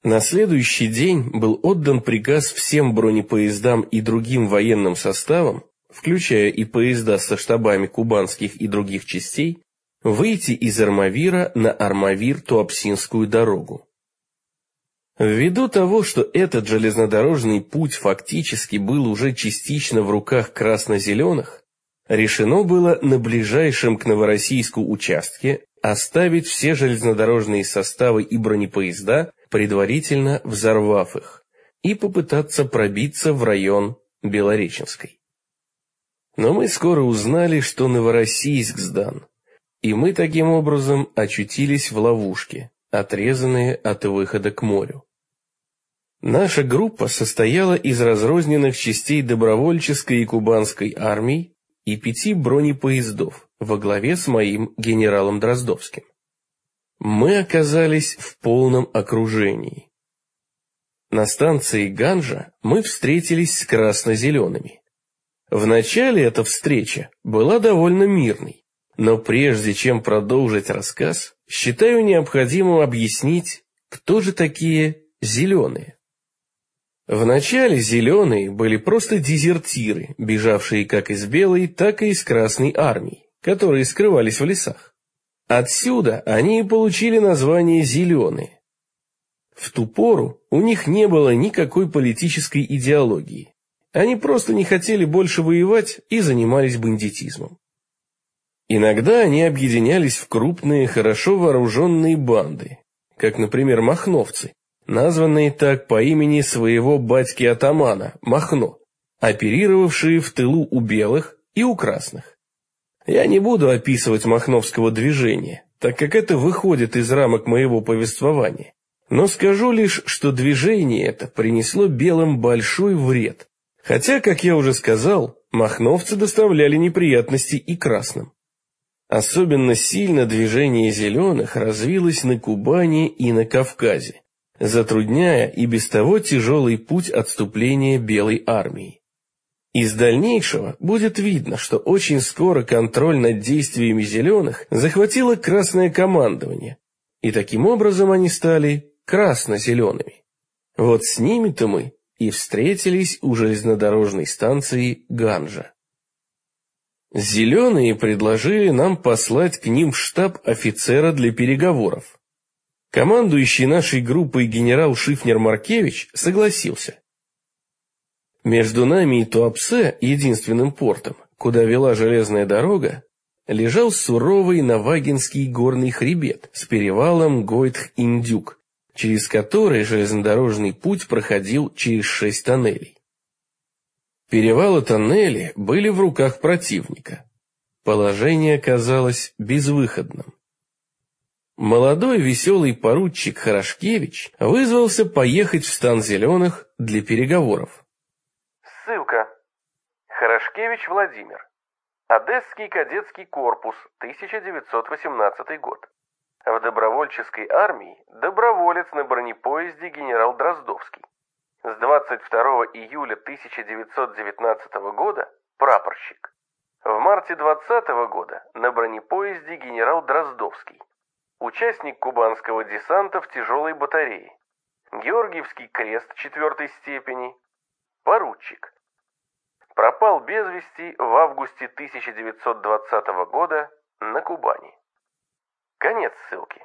На следующий день был отдан приказ всем бронепоездам и другим военным составам, включая и поезда со штабами кубанских и других частей, выйти из Армавира на Армавир-Туапсинскую дорогу. Ввиду того, что этот железнодорожный путь фактически был уже частично в руках красно-зеленых, решено было на ближайшем к Новороссийску участке оставить все железнодорожные составы и бронепоезда, предварительно взорвав их, и попытаться пробиться в район Белореченской. Но мы скоро узнали, что Новороссийск сдан, и мы таким образом очутились в ловушке, отрезанные от выхода к морю. Наша группа состояла из разрозненных частей добровольческой и кубанской армий и 5 бронепоездов во главе с моим генералом Дроздовским. Мы оказались в полном окружении. На станции Ганжа мы встретились с красно-зелеными. Вначале эта встреча была довольно мирной. Но прежде чем продолжить рассказ, считаю необходимым объяснить, кто же такие зеленые. Вначале зеленые были просто дезертиры, бежавшие как из белой, так и из красной армии, которые скрывались в лесах. Отсюда они и получили название «зеленые». В ту пору у них не было никакой политической идеологии. Они просто не хотели больше воевать и занимались бандитизмом. Иногда они объединялись в крупные, хорошо вооруженные банды, как, например, махновцы, названные так по имени своего батьки-атамана Махно, оперировавшие в тылу у белых и у красных. Я не буду описывать махновского движения, так как это выходит из рамок моего повествования, но скажу лишь, что движение это принесло белым большой вред, хотя, как я уже сказал, махновцы доставляли неприятности и красным. Особенно сильно движение зеленых развилось на Кубани и на Кавказе, затрудняя и без того тяжелый путь отступления белой армии. Из дальнейшего будет видно, что очень скоро контроль над действиями зеленых захватило красное командование, и таким образом они стали красно-зелеными. Вот с ними-то мы и встретились у железнодорожной станции Ганжа. Зеленые предложили нам послать к ним в штаб офицера для переговоров. Командующий нашей группой генерал Шифнер-Маркевич согласился. Между нами и Туапсе, единственным портом, куда вела железная дорога, лежал суровый Навагинский горный хребет с перевалом Гойтх-Индюк, через который железнодорожный путь проходил через 6 тоннелей. Перевал и тоннели были в руках противника. Положение казалось безвыходным. Молодой веселый поручик Хорошкевич вызвался поехать в стан зеленых для переговоров. Ссылка. Хорошкевич Владимир. Одесский кадетский корпус, 1918 год. В добровольческой армии доброволец на бронепоезде генерал Дроздовский. С 22 июля 1919 года прапорщик. В марте 2020 года на бронепоезде генерал Дроздовский. Участник кубанского десанта в тяжелой батарее. Георгиевский крест 4 степени. Поручик. Пропал без вести в августе 1920 года на Кубани. Конец ссылки.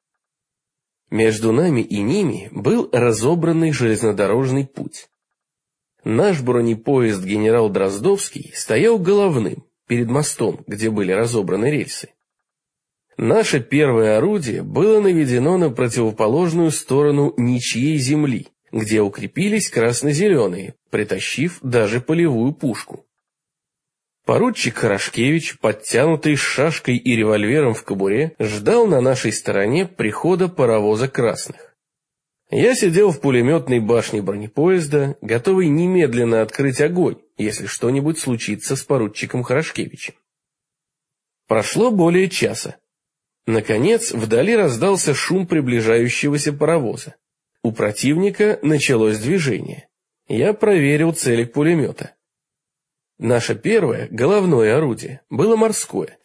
Между нами и ними был разобранный железнодорожный путь. Наш бронепоезд генерал Дроздовский стоял головным, перед мостом, где были разобраны рельсы. Наше первое орудие было наведено на противоположную сторону ничьей земли, где укрепились красно-зеленые, притащив даже полевую пушку. Поручик Хорошкевич, подтянутый с шашкой и револьвером в кобуре, ждал на нашей стороне прихода паровоза красных. Я сидел в пулеметной башне бронепоезда, готовый немедленно открыть огонь, если что-нибудь случится с поручиком Хорошкевичем. Прошло более часа. Наконец, вдали раздался шум приближающегося паровоза. У противника началось движение. Я проверил целик пулемета. Наше первое, головное орудие, было морское,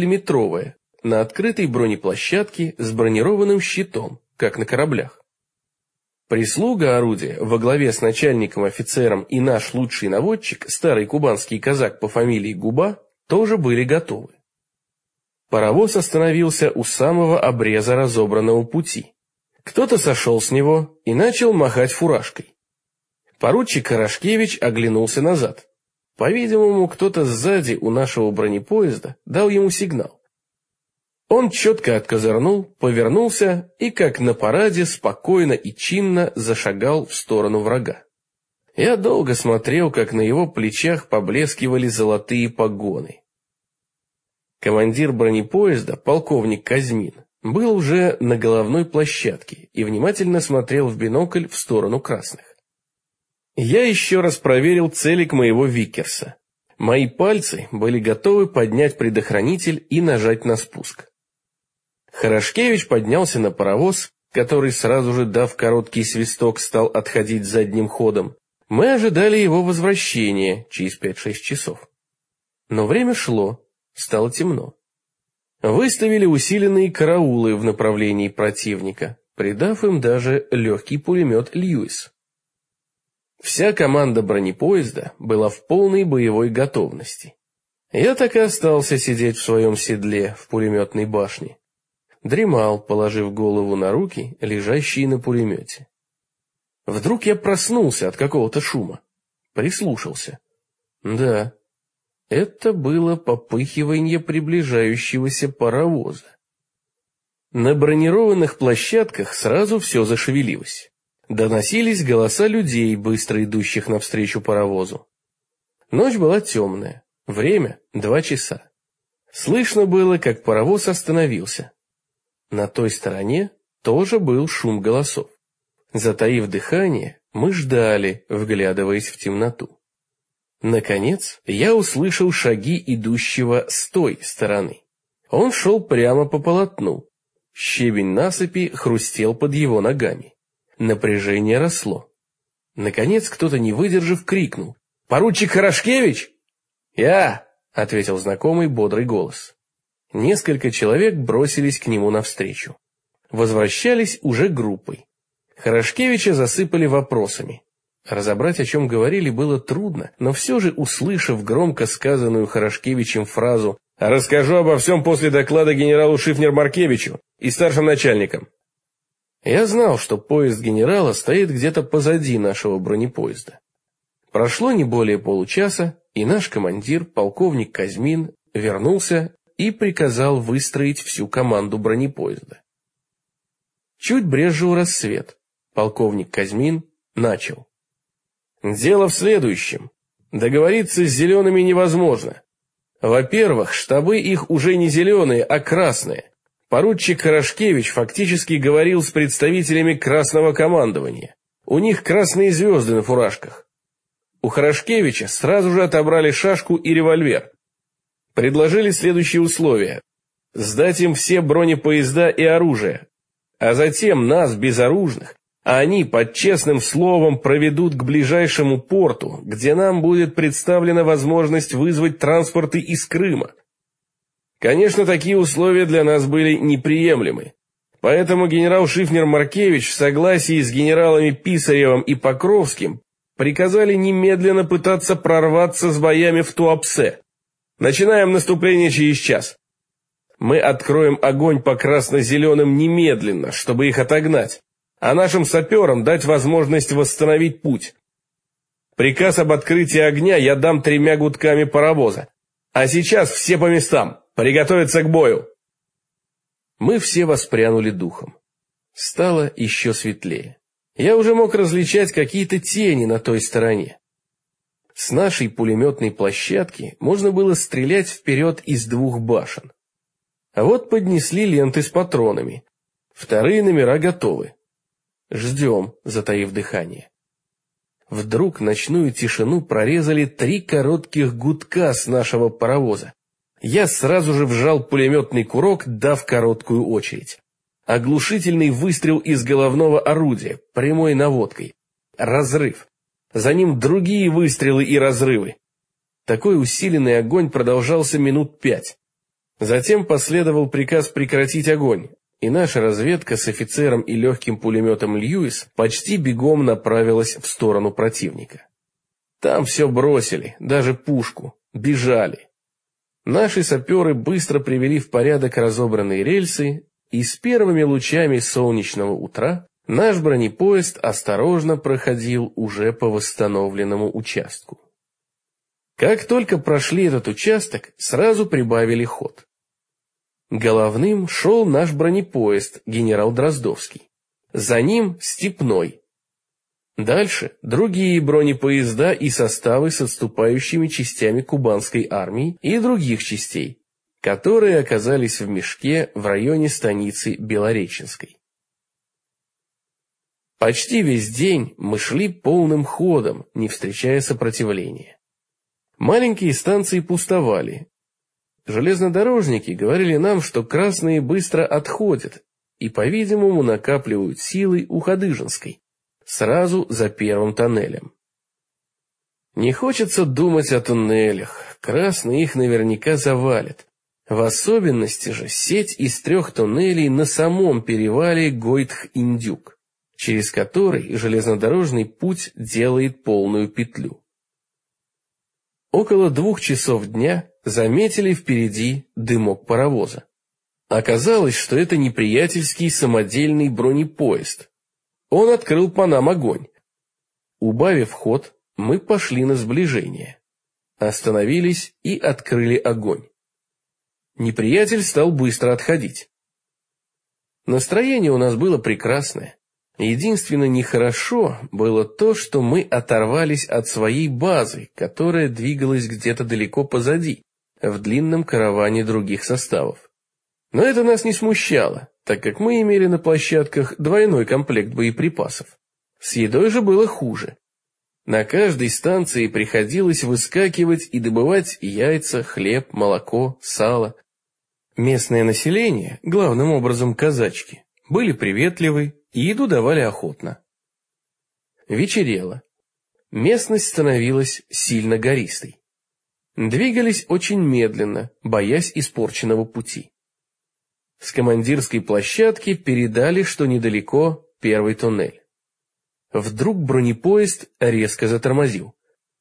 75-миллиметровое, на открытой бронеплощадке с бронированным щитом, как на кораблях. Прислуга орудия во главе с начальником-офицером и наш лучший наводчик, старый кубанский казак по фамилии Губа, тоже были готовы. Паровоз остановился у самого обреза разобранного пути. Кто-то сошел с него и начал махать фуражкой. Поручик Хорошкевич оглянулся назад. По-видимому, кто-то сзади у нашего бронепоезда дал ему сигнал. Он четко откозырнул, повернулся и, как на параде, спокойно и чинно зашагал в сторону врага. Я долго смотрел, как на его плечах поблескивали золотые погоны. Командир бронепоезда, полковник Казьмин, был уже на головной площадке и внимательно смотрел в бинокль в сторону красных. Я еще раз проверил целик моего Виккерса. Мои пальцы были готовы поднять предохранитель и нажать на спуск. Хорошкевич поднялся на паровоз, который, сразу же дав короткий свисток, стал отходить задним ходом. Мы ожидали его возвращения через 5-6 часов. Но время шло, стало темно. Выставили усиленные караулы в направлении противника, придав им даже легкий пулемет «Льюис». Вся команда бронепоезда была в полной боевой готовности. Я так и остался сидеть в своем седле в пулеметной башне. Дремал, положив голову на руки, лежащие на пулемете. Вдруг я проснулся от какого-то шума. Прислушался. Да, это было попыхивание приближающегося паровоза. На бронированных площадках сразу все зашевелилось. Доносились голоса людей, быстро идущих навстречу паровозу. Ночь была темная, время 2 часа. Слышно было, как паровоз остановился. На той стороне тоже был шум голосов. Затаив дыхание, мы ждали, вглядываясь в темноту. Наконец, я услышал шаги идущего с той стороны. Он шел прямо по полотну. Щебень насыпи хрустел под его ногами. Напряжение росло. Наконец, кто-то, не выдержав, крикнул: «Поручик Хорошкевич?» «Я!» — ответил знакомый бодрый голос. Несколько человек бросились к нему навстречу. Возвращались уже группой. Хорошкевича засыпали вопросами. Разобрать, о чем говорили, было трудно, но все же, услышав громко сказанную Хорошкевичем фразу «Расскажу обо всем после доклада генералу Шифнер-Маркевичу и старшим начальникам», я знал, что поезд генерала стоит где-то позади нашего бронепоезда. Прошло не более получаса, и наш командир, полковник Казьмин, вернулся и приказал выстроить всю команду бронепоезда. Чуть брезжил рассвет. Полковник Казьмин начал. Дело в следующем. Договориться с зелеными невозможно. Во-первых, штабы их уже не зеленые, а красные. Поручик Хорошкевич фактически говорил с представителями красного командования. У них красные звезды на фуражках. У Хорошкевича сразу же отобрали шашку и револьвер. Предложили следующие условия: сдать им все бронепоезда и оружие, а затем нас, безоружных, а они под честным словом проведут к ближайшему порту, где нам будет представлена возможность вызвать транспорты из Крыма. Конечно, такие условия для нас были неприемлемы, поэтому генерал Шифнер-Маркевич в согласии с генералами Писаревым и Покровским приказали немедленно пытаться прорваться с боями в Туапсе. Начинаем наступление через час. Мы откроем огонь по красно-зеленым немедленно, чтобы их отогнать, а нашим саперам дать возможность восстановить путь. Приказ об открытии огня я дам 3 гудками паровоза. А сейчас все по местам. Приготовиться к бою. Мы все воспрянули духом. Стало еще светлее. Я уже мог различать какие-то тени на той стороне. С нашей пулеметной площадки можно было стрелять вперед из 2 башен. А вот поднесли ленты с патронами. 2 номера готовы. Ждем, затаив дыхание. Вдруг ночную тишину прорезали 3 коротких гудка с нашего паровоза. Я сразу же вжал пулеметный курок, дав короткую очередь. Оглушительный выстрел из головного орудия, прямой наводкой. Разрыв. За ним другие выстрелы и разрывы. Такой усиленный огонь продолжался минут 5. Затем последовал приказ прекратить огонь. и наша разведка с офицером и легким пулеметом «Льюис» почти бегом направилась в сторону противника. Там все бросили, даже пушку, бежали. Наши саперы быстро привели в порядок разобранные рельсы, и с первыми лучами солнечного утра наш бронепоезд осторожно проходил уже по восстановленному участку. Как только прошли этот участок, сразу прибавили ход. Головным шел наш бронепоезд генерал Дроздовский. За ним Степной. Дальше другие бронепоезда и составы с отступающими частями кубанской армии и других частей, которые оказались в мешке в районе станицы Белореченской. Почти весь день мы шли полным ходом, не встречая сопротивления. Маленькие станции пустовали. Железнодорожники говорили нам, что красные быстро отходят и, по-видимому, накапливают силы у Ходыженской, сразу за первым тоннелем. Не хочется думать о туннелях, красные их наверняка завалят. В особенности же сеть из 3 туннелей на самом перевале Гойтх-Индюк, через который железнодорожный путь делает полную петлю. Около 2 часов дня заметили впереди дымок паровоза. Оказалось, что это неприятельский самодельный бронепоезд. Он открыл по нам огонь. Убавив ход, мы пошли на сближение. Остановились и открыли огонь. Неприятель стал быстро отходить. Настроение у нас было прекрасное. Единственное нехорошо было то, что мы оторвались от своей базы, которая двигалась где-то далеко позади, в длинном караване других составов. Но это нас не смущало, так как мы имели на площадках двойной комплект боеприпасов. С едой же было хуже. На каждой станции приходилось выскакивать и добывать яйца, хлеб, молоко, сало. Местное население, главным образом казачки, были приветливы и еду давали охотно. Вечерело. Местность становилась сильно гористой. Двигались очень медленно, боясь испорченного пути. С командирской площадки передали, что недалеко первый туннель. Вдруг бронепоезд резко затормозил.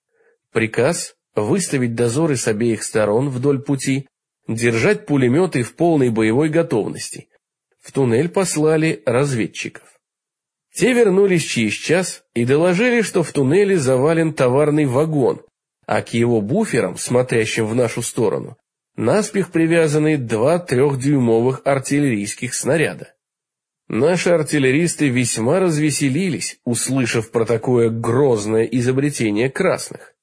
Приказ выставить дозоры с обеих сторон вдоль пути, держать пулеметы в полной боевой готовности. В туннель послали разведчиков. Те вернулись через час и доложили, что в туннеле завален товарный вагон, а к его буферам, смотрящим в нашу сторону, наспех привязаны 2 3-дюймовых артиллерийских снаряда. Наши артиллеристы весьма развеселились, услышав про такое грозное изобретение красных.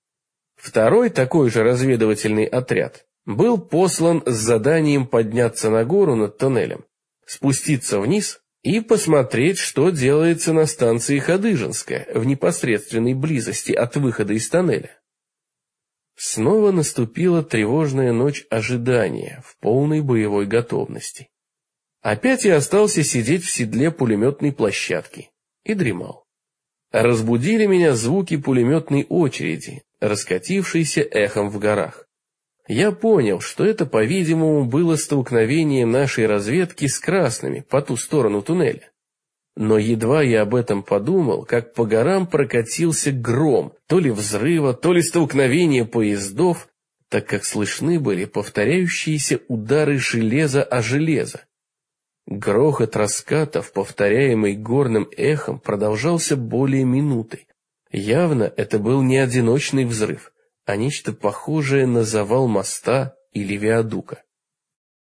Второй такой же разведывательный отряд был послан с заданием подняться на гору над тоннелем, спуститься вниз и посмотреть, что делается на станции Ходыженская в непосредственной близости от выхода из тоннеля. Снова наступила тревожная ночь ожидания в полной боевой готовности. Опять я остался сидеть в седле пулеметной площадки и дремал. Разбудили меня звуки пулеметной очереди, раскатившейся эхом в горах. Я понял, что это, по-видимому, было столкновение нашей разведки с красными по ту сторону туннеля. Но едва я об этом подумал, как по горам прокатился гром, то ли взрыва, то ли столкновения поездов, так как слышны были повторяющиеся удары железа о железо. Грохот раскатов, повторяемый горным эхом, продолжался более минуты. Явно это был не одиночный взрыв, а нечто похожее на завал моста или виадука.